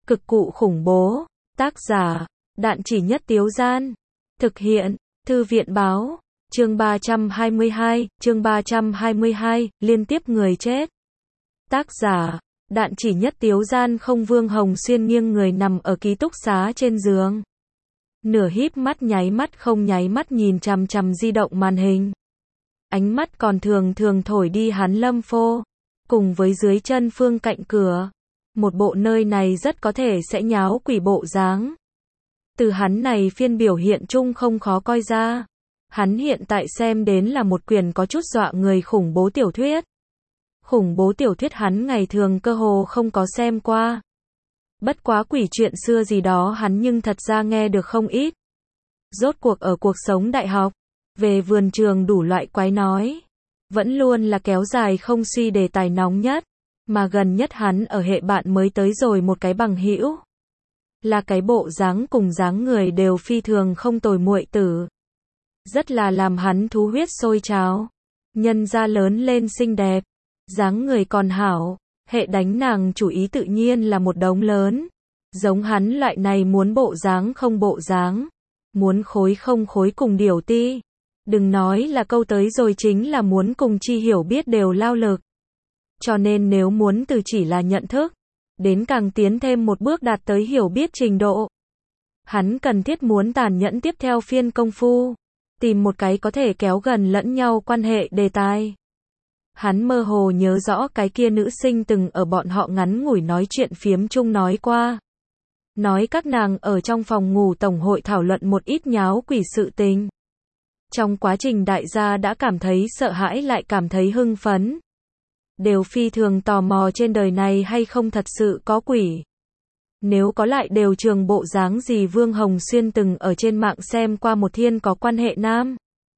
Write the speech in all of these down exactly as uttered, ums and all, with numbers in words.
Cực cụ khủng bố. Tác giả, Đạn Chỉ Nhất Tiếu Gian. Thực hiện, Thư viện Báo. Chương ba trăm hai mươi hai, chương ba trăm hai mươi hai, liên tiếp người chết. Tác giả, Đạn Chỉ Nhất Tiếu Gian. Không. Vương Hồng Xuyên nghiêng người nằm ở ký túc xá trên giường. Nửa híp mắt nháy mắt không nháy mắt nhìn chằm chằm di động màn hình. Ánh mắt còn thường thường thổi đi hắn Lâm Phô. Cùng với dưới chân Phương cạnh cửa. Một bộ nơi này rất có thể sẽ nháo quỷ bộ dáng. Từ hắn này phiên biểu hiện chung không khó coi ra. Hắn hiện tại xem đến là một quyển có chút dọa người khủng bố tiểu thuyết. Khủng bố tiểu thuyết hắn ngày thường cơ hồ không có xem qua. Bất quá quỷ chuyện xưa gì đó hắn nhưng thật ra nghe được không ít. Rốt cuộc ở cuộc sống đại học, về vườn trường đủ loại quái nói. Vẫn luôn là kéo dài không suy đề tài nóng nhất. Mà gần nhất hắn ở hệ bạn mới tới rồi một cái bằng hữu. Là cái bộ dáng cùng dáng người đều phi thường không tồi muội tử. Rất là làm hắn thú huyết sôi trào. Nhân ra lớn lên xinh đẹp. Dáng người còn hảo. Hệ đánh nàng chủ ý tự nhiên là một đống lớn. Giống hắn loại này muốn bộ dáng không bộ dáng. Muốn khối không khối cùng điều ti. Đừng nói là câu tới rồi chính là muốn cùng chi hiểu biết đều lao lực. Cho nên nếu muốn từ chỉ là nhận thức, đến càng tiến thêm một bước đạt tới hiểu biết trình độ. Hắn cần thiết muốn tàn nhẫn tiếp theo phiên công phu. Tìm một cái có thể kéo gần lẫn nhau quan hệ đề tài. Hắn mơ hồ nhớ rõ cái kia nữ sinh từng ở bọn họ ngắn ngủi nói chuyện phiếm chung nói qua. Nói các nàng ở trong phòng ngủ tổng hội thảo luận một ít nháo quỷ sự tình. Trong quá trình đại gia đã cảm thấy sợ hãi lại cảm thấy hưng phấn. Đều phi thường tò mò trên đời này hay không thật sự có quỷ. Nếu có lại đều trường bộ dáng gì. Vương Hồng Xuyên từng ở trên mạng xem qua một thiên có quan hệ nam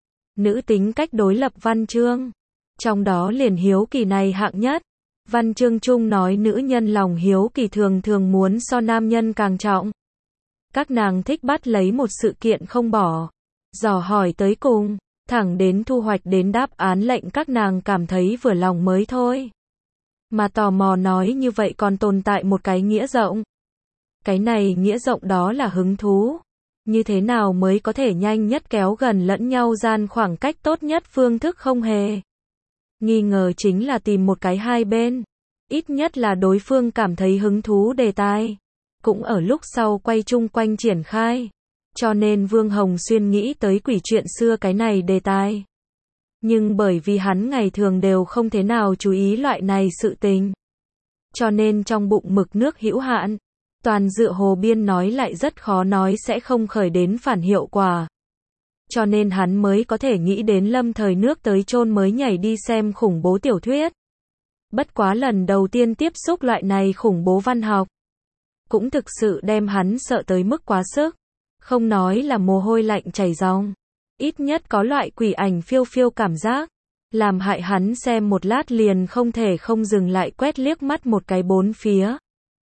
nữ tính cách đối lập văn chương. Trong đó liền hiếu kỳ này hạng nhất. Văn chương chung nói nữ nhân lòng hiếu kỳ thường thường muốn so nam nhân càng trọng. Các nàng thích bắt lấy một sự kiện không bỏ. Dò hỏi tới cùng. Thẳng đến thu hoạch đến đáp án lệnh các nàng cảm thấy vừa lòng mới thôi. Mà tò mò nói như vậy còn tồn tại một cái nghĩa rộng. Cái này nghĩa rộng đó là hứng thú. Như thế nào mới có thể nhanh nhất kéo gần lẫn nhau gian khoảng cách tốt nhất phương thức không hề. Nghi ngờ chính là tìm một cái hai bên. Ít nhất là đối phương cảm thấy hứng thú đề tài. Cũng ở lúc sau quay chung quanh triển khai. Cho nên Vương Hồng Xuyên nghĩ tới quỷ chuyện xưa cái này đề tài. Nhưng bởi vì hắn ngày thường đều không thế nào chú ý loại này sự tình. Cho nên trong bụng mực nước hữu hạn. Toàn dựa hồ biên nói lại rất khó nói sẽ không khởi đến phản hiệu quả. Cho nên hắn mới có thể nghĩ đến lâm thời nước tới chôn mới nhảy đi xem khủng bố tiểu thuyết. Bất quá lần đầu tiên tiếp xúc loại này khủng bố văn học. Cũng thực sự đem hắn sợ tới mức quá sức. Không nói là mồ hôi lạnh chảy ròng. Ít nhất có loại quỷ ảnh phiêu phiêu cảm giác. Làm hại hắn xem một lát liền không thể không dừng lại quét liếc mắt một cái bốn phía.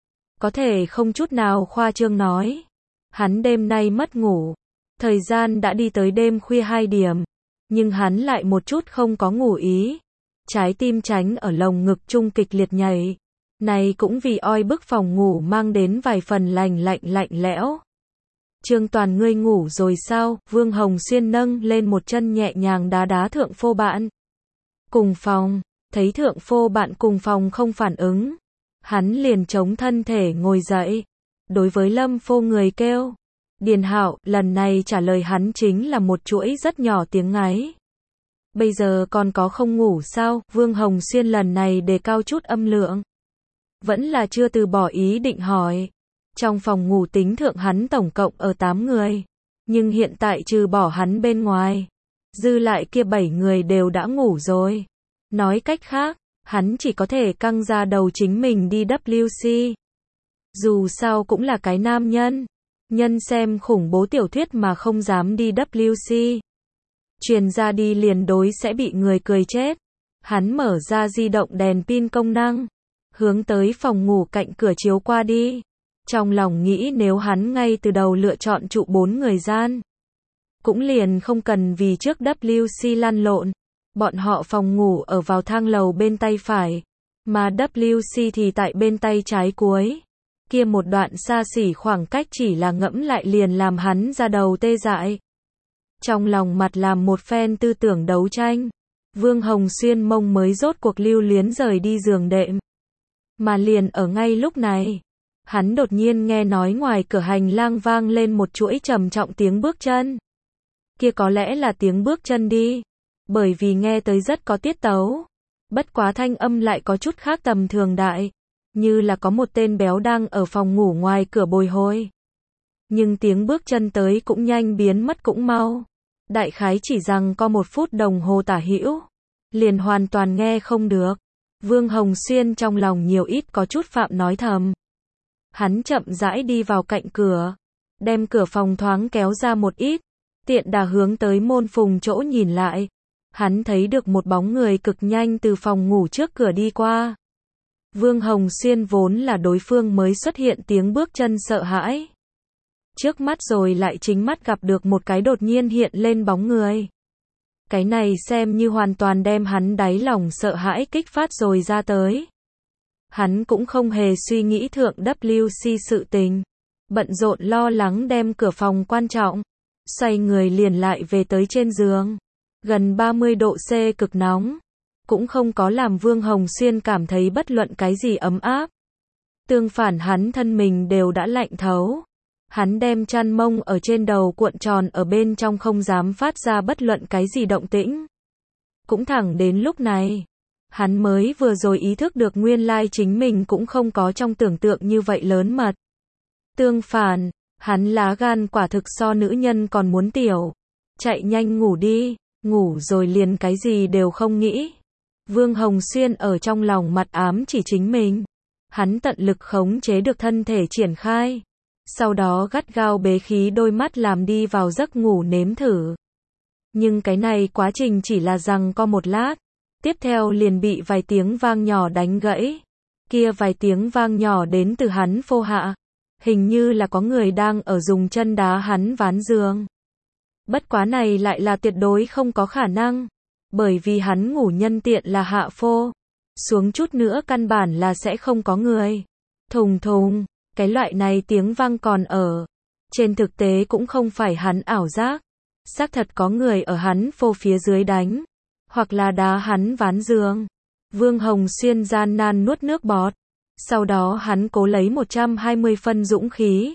Có thể không chút nào khoa trương nói. Hắn đêm nay mất ngủ. Thời gian đã đi tới đêm khuya hai điểm. Nhưng hắn lại một chút không có ngủ ý. Trái tim tránh ở lồng ngực trung kịch liệt nhảy. Này cũng vì oi bức phòng ngủ mang đến vài phần lành lạnh lạnh lẽo. Trương Toàn ngươi ngủ rồi sao? Vương Hồng Xuyên nâng lên một chân nhẹ nhàng đá đá thượng phô bạn. Cùng phòng, thấy thượng phô bạn cùng phòng không phản ứng. Hắn liền chống thân thể ngồi dậy. Đối với Lâm Phô người kêu. Điền Hạo, lần này trả lời hắn chính là một chuỗi rất nhỏ tiếng ngáy. Bây giờ còn có không ngủ sao? Vương Hồng Xuyên lần này đề cao chút âm lượng. Vẫn là chưa từ bỏ ý định hỏi. Trong phòng ngủ tính thượng hắn tổng cộng ở tám người. Nhưng hiện tại trừ bỏ hắn bên ngoài. Dư lại kia bảy người đều đã ngủ rồi. Nói cách khác, hắn chỉ có thể căng ra đầu chính mình đi W C. Dù sao cũng là cái nam nhân. Nhân xem khủng bố tiểu thuyết mà không dám đi W C. Truyền ra đi liền đối sẽ bị người cười chết. Hắn mở ra di động đèn pin công năng. Hướng tới phòng ngủ cạnh cửa chiếu qua đi. Trong lòng nghĩ nếu hắn ngay từ đầu lựa chọn trụ bốn người gian. Cũng liền không cần vì trước W C lăn lộn. Bọn họ phòng ngủ ở vào thang lầu bên tay phải. Mà W C thì tại bên tay trái cuối. Kia một đoạn xa xỉ khoảng cách chỉ là ngẫm lại liền làm hắn ra đầu tê dại. Trong lòng mặt làm một phen tư tưởng đấu tranh. Vương Hồng Xuyên mông mới rốt cuộc lưu luyến rời đi giường đệm. Mà liền ở ngay lúc này, hắn đột nhiên nghe nói ngoài cửa hành lang vang lên một chuỗi trầm trọng tiếng bước chân. Kia có lẽ là tiếng bước chân đi, bởi vì nghe tới rất có tiết tấu. Bất quá thanh âm lại có chút khác tầm thường đại, như là có một tên béo đang ở phòng ngủ ngoài cửa bồi hồi. Nhưng tiếng bước chân tới cũng nhanh biến mất cũng mau. Đại khái chỉ rằng có một phút đồng hồ tả hữu, liền hoàn toàn nghe không được. Vương Hồng Xuyên trong lòng nhiều ít có chút phạm nói thầm. Hắn chậm rãi đi vào cạnh cửa, đem cửa phòng thoáng kéo ra một ít, tiện đà hướng tới môn phùng chỗ nhìn lại. Hắn thấy được một bóng người cực nhanh từ phòng ngủ trước cửa đi qua. Vương Hồng Xuyên vốn là đối phương mới xuất hiện tiếng bước chân sợ hãi. Trước mắt rồi lại chính mắt gặp được một cái đột nhiên hiện lên bóng người. Cái này xem như hoàn toàn đem hắn đáy lòng sợ hãi kích phát rồi ra tới. Hắn cũng không hề suy nghĩ thượng W C sự tình. Bận rộn lo lắng đem cửa phòng quan trọng. Xoay người liền lại về tới trên giường. Gần ba mươi độ C cực nóng. Cũng không có làm Vương Hồng Xuyên cảm thấy bất luận cái gì ấm áp. Tương phản hắn thân mình đều đã lạnh thấu. Hắn đem chăn mông ở trên đầu cuộn tròn ở bên trong không dám phát ra bất luận cái gì động tĩnh. Cũng thẳng đến lúc này, hắn mới vừa rồi ý thức được nguyên lai chính mình cũng không có trong tưởng tượng như vậy lớn mật. Tương phản, hắn lá gan quả thực so nữ nhân còn muốn tiểu. Chạy nhanh ngủ đi, ngủ rồi liền cái gì đều không nghĩ. Vương Hồng Xuyên ở trong lòng mặt ám chỉ chính mình. Hắn tận lực khống chế được thân thể triển khai. Sau đó gắt gao bế khí đôi mắt làm đi vào giấc ngủ nếm thử. Nhưng cái này quá trình chỉ là rằng có một lát. Tiếp theo liền bị vài tiếng vang nhỏ đánh gãy. Kia vài tiếng vang nhỏ đến từ hắn phô hạ. Hình như là có người đang ở dùng chân đá hắn ván giường. Bất quá này lại là tuyệt đối không có khả năng. Bởi vì hắn ngủ nhân tiện là hạ phô. Xuống chút nữa căn bản là sẽ không có người. Thùng thùng. Cái loại này tiếng vang còn ở. Trên thực tế cũng không phải hắn ảo giác. Xác thật có người ở hắn phô phía dưới đánh. Hoặc là đá hắn ván giường. Vương Hồng Xuyên gian nan nuốt nước bọt. Sau đó hắn cố lấy một trăm hai mươi phân dũng khí.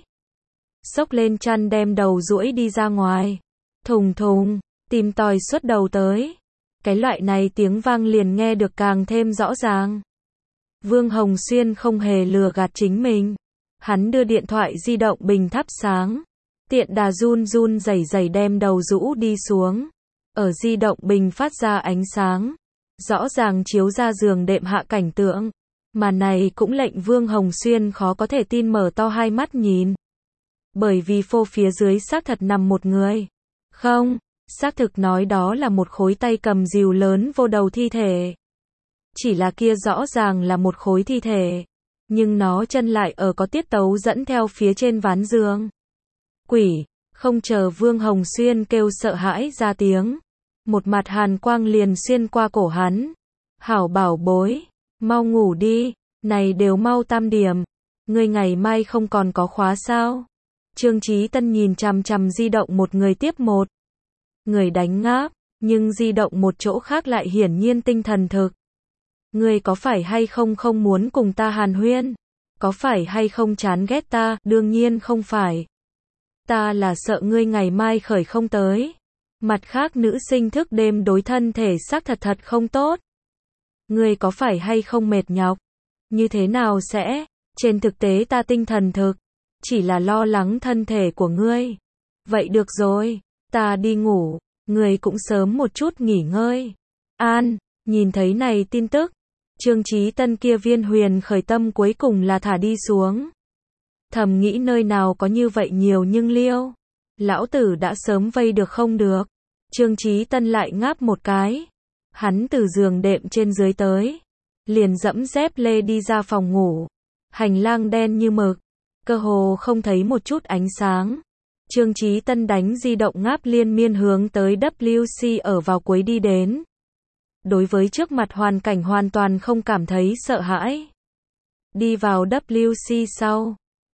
Xốc lên chăn đem đầu duỗi đi ra ngoài. Thùng thùng. Tìm tòi xuất đầu tới. Cái loại này tiếng vang liền nghe được càng thêm rõ ràng. Vương Hồng Xuyên không hề lừa gạt chính mình. Hắn đưa điện thoại di động bình thắp sáng. Tiện đà run run rẩy rẩy đem đầu rũ đi xuống. Ở di động bình phát ra ánh sáng. Rõ ràng chiếu ra giường đệm hạ cảnh tượng. Mà này cũng lệnh Vương Hồng Xuyên khó có thể tin mở to hai mắt nhìn. Bởi vì phô phía dưới xác thật nằm một người. Không, xác thực nói đó là một khối tay cầm rìu lớn vô đầu thi thể. Chỉ là kia rõ ràng là một khối thi thể. Nhưng nó chân lại ở có tiết tấu dẫn theo phía trên ván giường. Quỷ, không chờ Vương Hồng Xuyên kêu sợ hãi ra tiếng. Một mặt hàn quang liền xuyên qua cổ hắn. Hảo bảo bối, mau ngủ đi, này đều mau tam điểm. Ngươi ngày mai không còn có khóa sao? Trương Chí Tân nhìn chằm chằm di động một người tiếp một. Người đánh ngáp, nhưng di động một chỗ khác lại hiển nhiên tinh thần thực. Ngươi có phải hay không không muốn cùng ta hàn huyên? Có phải hay không chán ghét ta? Đương nhiên không phải. Ta là sợ ngươi ngày mai khởi không tới. Mặt khác nữ sinh thức đêm đối thân thể xác thật thật không tốt. Ngươi có phải hay không mệt nhọc? Như thế nào sẽ? Trên thực tế ta tinh thần thực. Chỉ là lo lắng thân thể của ngươi. Vậy được rồi, ta đi ngủ. Ngươi cũng sớm một chút nghỉ ngơi. An, nhìn thấy này tin tức. Trương Chí Tân kia viên huyền khởi tâm cuối cùng là thả đi xuống. Thầm nghĩ nơi nào có như vậy nhiều nhưng liêu. Lão tử đã sớm vây được không được. Trương Chí Tân lại ngáp một cái. Hắn từ giường đệm trên dưới tới. Liền dẫm dép lê đi ra phòng ngủ. Hành lang đen như mực. Cơ hồ không thấy một chút ánh sáng. Trương Chí Tân đánh di động ngáp liên miên hướng tới W C ở vào cuối đi đến. Đối với trước mặt hoàn cảnh hoàn toàn không cảm thấy sợ hãi. Đi vào W C sau,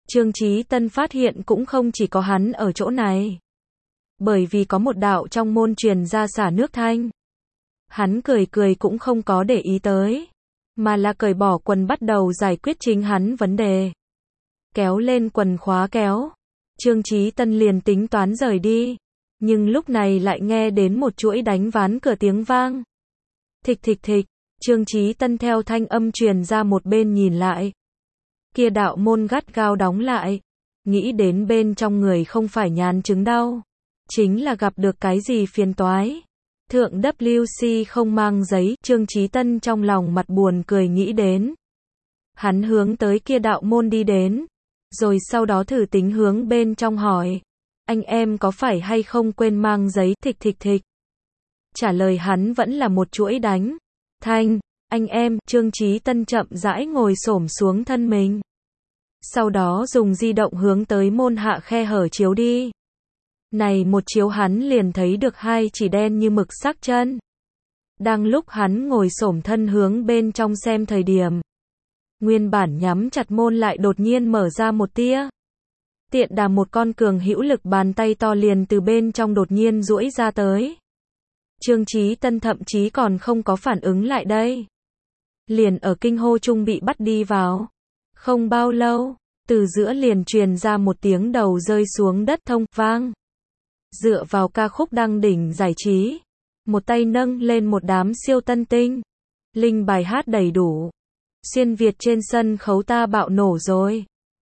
Trương Chí Tân phát hiện cũng không chỉ có hắn ở chỗ này. Bởi vì có một đạo trong môn truyền ra xả nước thanh. Hắn cười cười cũng không có để ý tới. Mà là cởi bỏ quần bắt đầu giải quyết chính hắn vấn đề. Kéo lên quần khóa kéo. Trương Chí Tân liền tính toán rời đi. Nhưng lúc này lại nghe đến một chuỗi đánh ván cửa tiếng vang. Thịch thịch thịch. Trương Chí Tân theo thanh âm truyền ra một bên nhìn lại. Kia đạo môn gắt gao đóng lại. Nghĩ đến bên trong người không phải nhán chứng đau. Chính là gặp được cái gì phiền toái. Thượng W C không mang giấy, Trương Chí Tân trong lòng mặt buồn cười nghĩ đến. Hắn hướng tới kia đạo môn đi đến. Rồi sau đó thử tính hướng bên trong hỏi. Anh em có phải hay không quên mang giấy, thịch thịch thịch. Trả lời hắn vẫn là một chuỗi đánh. Thanh, anh em, Trương Chí Tân chậm rãi ngồi xổm xuống thân mình. Sau đó dùng di động hướng tới môn hạ khe hở chiếu đi. Này một chiếu hắn liền thấy được hai chỉ đen như mực sắc chân. Đang lúc hắn ngồi xổm thân hướng bên trong xem thời điểm. Nguyên bản nhắm chặt môn lại đột nhiên mở ra một tia. Tiện đà một con cường hữu lực bàn tay to liền từ bên trong đột nhiên duỗi ra tới. Trương Chí Tân thậm chí còn không có phản ứng lại đây. Liền ở kinh hô chung bị bắt đi vào. Không bao lâu, từ giữa liền truyền ra một tiếng đầu rơi xuống đất thông vang. Dựa vào ca khúc đăng đỉnh giải trí. Một tay nâng lên một đám siêu tân tinh. Linh bài hát đầy đủ. Xuyên Việt trên sân khấu ta bạo nổ rồi.